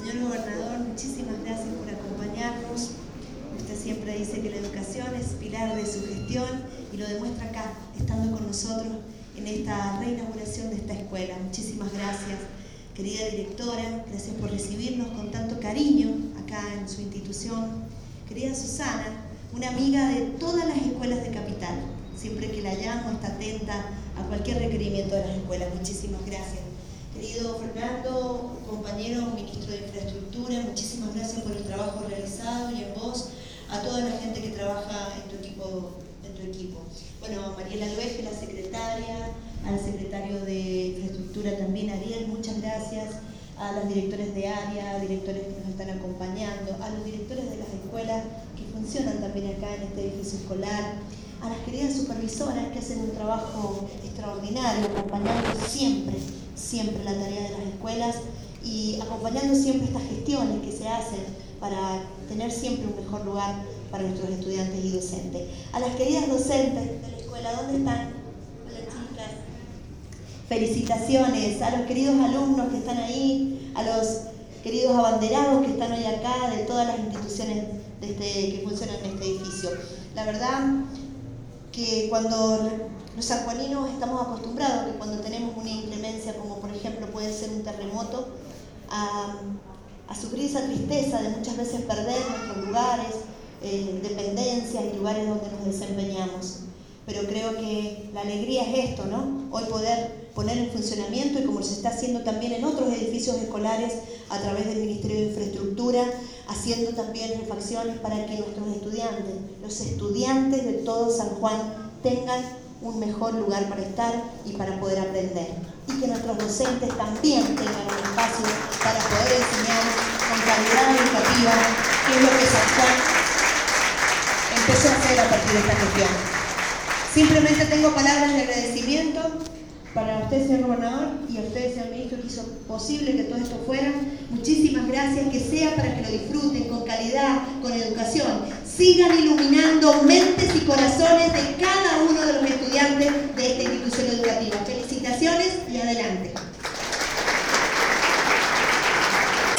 Señor Gobernador, muchísimas gracias por acompañarnos. Usted siempre dice que la educación es pilar de su gestión y lo demuestra acá, estando con nosotros en esta reinauguración de esta escuela. Muchísimas gracias, querida directora, gracias por recibirnos con tanto cariño acá en su institución. Querida Susana, una amiga de todas las escuelas de Capital. Siempre que la llamo está atenta a cualquier requerimiento de las escuelas. Muchísimas gracias. Querido Fernando, compañero ministro de Infraestructura, muchísimas gracias por el trabajo realizado y en vos, a toda la gente que trabaja en tu equipo. Bueno, a Mariela Luege, la secretaria, al secretario de Infraestructura también, Ariel, muchas gracias, a los directores de área, directores que nos están acompañando, a los directores de las escuelas que funcionan también acá en este edificio escolar, a las queridas supervisoras que hacen un trabajo extraordinario, acompañando siempre la tarea de las escuelas y acompañando siempre estas gestiones que se hacen para tener siempre un mejor lugar para nuestros estudiantes y docentes. A las queridas docentes de la escuela, ¿dónde están? Hola, chicas. Felicitaciones a los queridos alumnos que están ahí, a los queridos abanderados que están hoy acá, de todas las instituciones que funcionan en este edificio. La verdad que cuando los sanjuaninos estamos acostumbrados que cuando tenemos una inclemencia, como por ejemplo puede ser un terremoto, a sufrir esa tristeza de muchas veces perder nuestros lugares, dependencias y lugares donde nos desempeñamos. Pero creo que la alegría es esto, ¿no? Hoy poder poner en funcionamiento, y como se está haciendo también en otros edificios escolares a través del Ministerio de Infraestructura, haciendo también refacciones para que nuestros estudiantes, los estudiantes de todo San Juan, tengan un mejor lugar para estar y para poder aprender. Y que nuestros docentes también tengan un espacio para poder enseñar con calidad educativa, que es lo que San Juan empezó a hacer a partir de esta gestión. Simplemente tengo palabras de agradecimiento para usted, señor gobernador, y a usted, señor ministro, que hizo posible que todo esto fuera. Muchísimas gracias, que sea para que lo disfruten con calidad, con educación. Sigan iluminando mentes y corazones de cada